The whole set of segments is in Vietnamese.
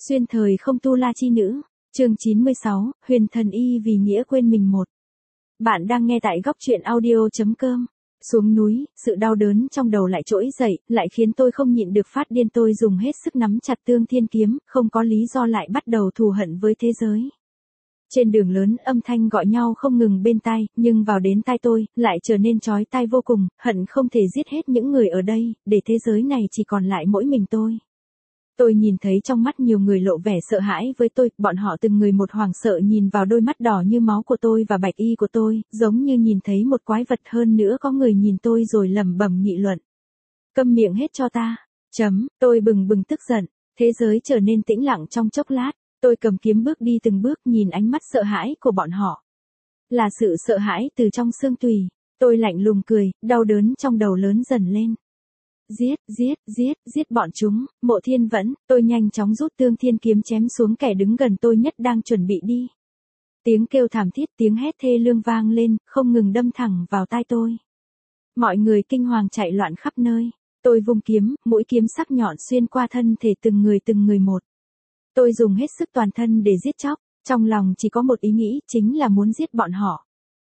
Xuyên thời không tu la chi nữ, chương 96, Huyền Thần Y vì nghĩa quên mình một. Bạn đang nghe tại góc truyện audio.com. Xuống núi, sự đau đớn trong đầu lại trỗi dậy, lại khiến tôi không nhịn được phát điên. Tôi dùng hết sức nắm chặt Tương Thiên kiếm, không có lý do lại bắt đầu thù hận với thế giới. Trên đường lớn âm thanh gọi nhau không ngừng bên tai, nhưng vào đến tai tôi, lại trở nên chói tai vô cùng, hận không thể giết hết những người ở đây, để thế giới này chỉ còn lại mỗi mình tôi. Tôi nhìn thấy trong mắt nhiều người lộ vẻ sợ hãi với tôi, bọn họ từng người một hoảng sợ nhìn vào đôi mắt đỏ như máu của tôi và bạch y của tôi, giống như nhìn thấy một quái vật. Hơn nữa có người nhìn tôi rồi lẩm bẩm nghị luận. Câm miệng hết cho ta. Tôi bừng bừng tức giận, thế giới trở nên tĩnh lặng trong chốc lát, tôi cầm kiếm bước đi từng bước nhìn ánh mắt sợ hãi của bọn họ. Là sự sợ hãi từ trong xương tủy, tôi lạnh lùng cười, đau đớn trong đầu lớn dần lên. Giết bọn chúng. Mộ Thiên Vẫn, tôi nhanh chóng rút Tương Thiên kiếm chém xuống kẻ đứng gần tôi nhất đang chuẩn bị đi. Tiếng kêu thảm thiết, tiếng hét thê lương vang lên, không ngừng đâm thẳng vào tai tôi. Mọi người kinh hoàng chạy loạn khắp nơi. Tôi vung kiếm, mũi kiếm sắc nhọn xuyên qua thân thể từng người một. Tôi dùng hết sức toàn thân để giết chóc, trong lòng chỉ có một ý nghĩ, chính là muốn giết bọn họ.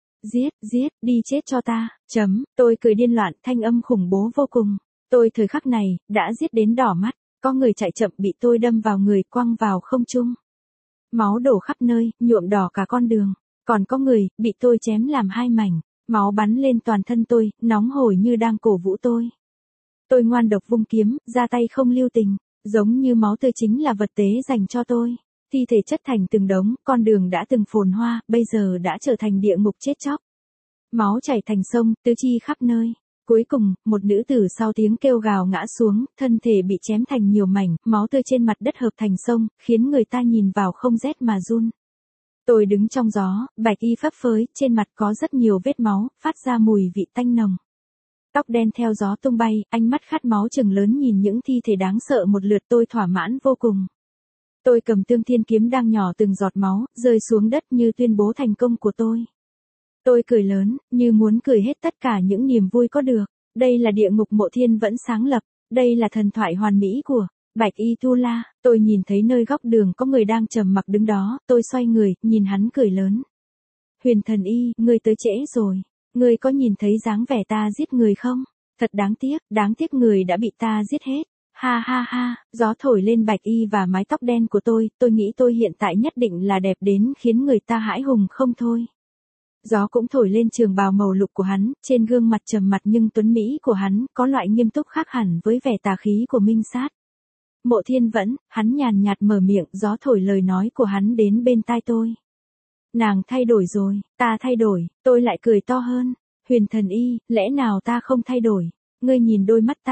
Giết, đi chết cho ta. Tôi cười điên loạn, thanh âm khủng bố vô cùng. Tôi thời khắc này, đã giết đến đỏ mắt, có người chạy chậm bị tôi đâm vào người, quăng vào không trung. Máu đổ khắp nơi, nhuộm đỏ cả con đường, còn có người, bị tôi chém làm hai mảnh, máu bắn lên toàn thân tôi, nóng hổi như đang cổ vũ tôi. Tôi ngoan độc vung kiếm, ra tay không lưu tình, giống như máu tươi chính là vật tế dành cho tôi. Thi thể chất thành từng đống, con đường đã từng phồn hoa, bây giờ đã trở thành địa ngục chết chóc. Máu chảy thành sông, tứ chi khắp nơi. Cuối cùng, một nữ tử sau tiếng kêu gào ngã xuống, thân thể bị chém thành nhiều mảnh, máu tươi trên mặt đất hợp thành sông, khiến người ta nhìn vào không rét mà run. Tôi đứng trong gió, bạch y phấp phới, trên mặt có rất nhiều vết máu, phát ra mùi vị tanh nồng. Tóc đen theo gió tung bay, ánh mắt khát máu trừng lớn nhìn những thi thể đáng sợ một lượt. Tôi thỏa mãn vô cùng. Tôi cầm Tương Thiên kiếm đang nhỏ từng giọt máu, rơi xuống đất như tuyên bố thành công của tôi. Tôi cười lớn, như muốn cười hết tất cả những niềm vui có được. Đây là địa ngục Mộ Thiên Vẫn sáng lập, đây là thần thoại hoàn mỹ của Bạch Y Tu La. Tôi nhìn thấy nơi góc đường có người đang trầm mặc đứng đó, tôi xoay người, nhìn hắn cười lớn. Huyền Thần Y, ngươi tới trễ rồi. Ngươi có nhìn thấy dáng vẻ ta giết người không? Thật đáng tiếc người đã bị ta giết hết. Ha, gió thổi lên bạch y và mái tóc đen của tôi nghĩ tôi hiện tại nhất định là đẹp đến khiến người ta hãi hùng không thôi. Gió cũng thổi lên trường bào màu lục của hắn, trên gương mặt trầm mặt nhưng tuấn mỹ của hắn, có loại nghiêm túc khác hẳn với vẻ tà khí của Minh Sát. Mộ Thiên Vẫn, hắn nhàn nhạt mở miệng, gió thổi lời nói của hắn đến bên tai tôi. Nàng thay đổi rồi, ta thay đổi, tôi lại cười to hơn. Huyền Thần Y, lẽ nào ta không thay đổi? Ngươi nhìn đôi mắt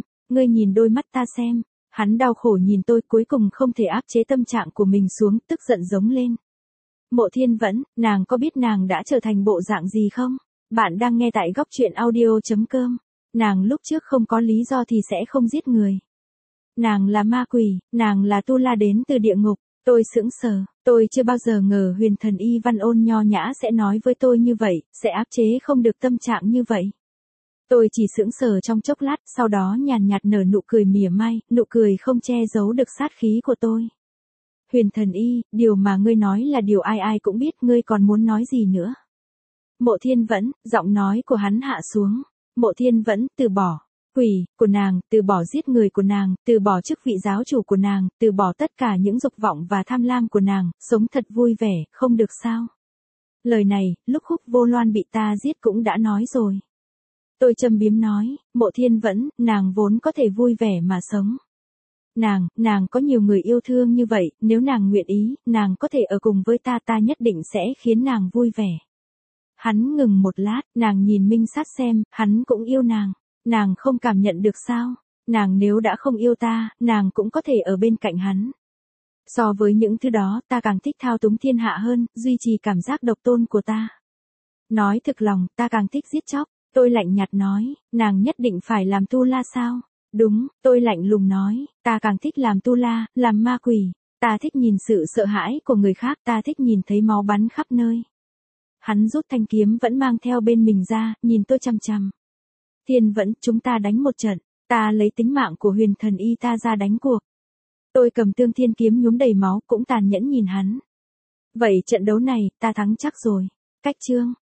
ta xem. Hắn đau khổ nhìn tôi, cuối cùng không thể áp chế tâm trạng của mình xuống, tức giận giống lên. Mộ Thiên Vẫn, nàng có biết nàng đã trở thành bộ dạng gì không? Bạn đang nghe tại góc truyện audio.com. Nàng lúc trước không có lý do thì sẽ không giết người. Nàng là ma quỷ, nàng là tu la đến từ địa ngục. Tôi sững sờ, tôi chưa bao giờ ngờ Huyền Thần Y văn ôn nho nhã sẽ nói với tôi như vậy, sẽ áp chế không được tâm trạng như vậy. Tôi chỉ sững sờ trong chốc lát, sau đó nhàn nhạt nở nụ cười mỉa mai, nụ cười không che giấu được sát khí của tôi. Huyền Thần Y, điều mà ngươi nói là điều ai cũng biết, ngươi còn muốn nói gì nữa? Mộ Thiên Vẫn, giọng nói của hắn hạ xuống. Mộ Thiên Vẫn, từ bỏ quỷ của nàng, từ bỏ giết người của nàng, từ bỏ chức vị giáo chủ của nàng, từ bỏ tất cả những dục vọng và tham lam của nàng, sống thật vui vẻ, không được sao? Lời này, lúc Khúc Vô Loan bị ta giết cũng đã nói rồi. Tôi châm biếm nói, Mộ Thiên Vẫn, nàng vốn có thể vui vẻ mà sống. Nàng có nhiều người yêu thương như vậy, nếu nàng nguyện ý, nàng có thể ở cùng với ta nhất định sẽ khiến nàng vui vẻ. Hắn ngừng một lát, nàng nhìn Minh Sát xem, hắn cũng yêu nàng không cảm nhận được sao? Nàng nếu đã không yêu ta, nàng cũng có thể ở bên cạnh hắn. So với những thứ đó, ta càng thích thao túng thiên hạ hơn, duy trì cảm giác độc tôn của ta. Nói thực lòng, ta càng thích giết chóc. Tôi lạnh nhạt nói, nàng nhất định phải làm tu la sao? Đúng, tôi lạnh lùng nói, ta càng thích làm tu la, làm ma quỷ. Ta thích nhìn sự sợ hãi của người khác, ta thích nhìn thấy máu bắn khắp nơi. Hắn rút thanh kiếm vẫn mang theo bên mình ra, nhìn tôi chằm chằm. Thiên Vẫn, chúng ta đánh một trận, ta lấy tính mạng của Huyền Thần Y ta ra đánh cuộc. Tôi cầm tương thiên kiếm nhuốm đầy máu cũng tàn nhẫn nhìn hắn. Vậy trận đấu này, ta thắng chắc rồi. Cách chương.